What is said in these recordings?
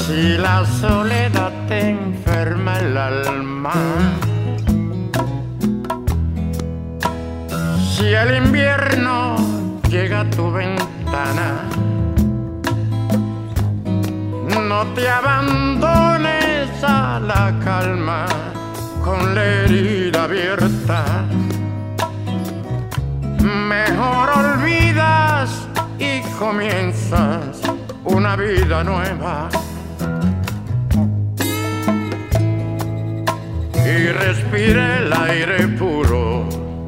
Si la soledad te enferma el alma, si el invierno llega a tu ventana, no te abandones a la calma con la herida abierta. Mejor olvidas y comienzas una vida nueva. Y respira el aire puro,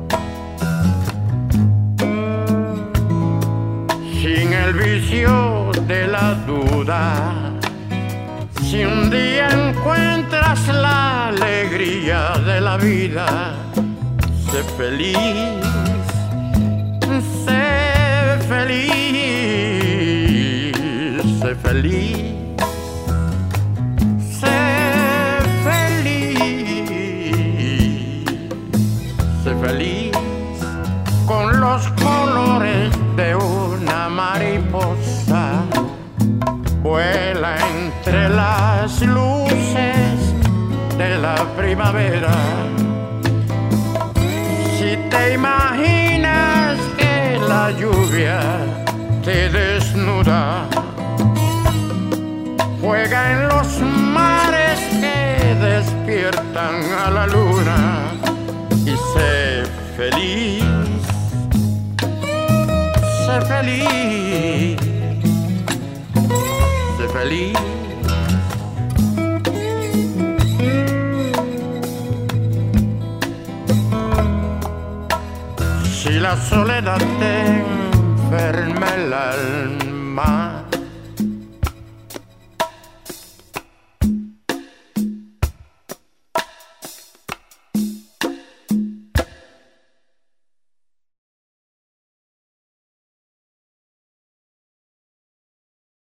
sin el vicio de la duda. Si un día encuentras la alegría de la vida, sé feliz, sé feliz, sé feliz. Feliz con los colores de una mariposa, vuela entre las luces de la primavera. Si te imaginas que la lluvia te desnuda, juega en los mares que despiertan a la luna. Y sé feliz, sé feliz, sé feliz. Si la soledad te enferma el alma,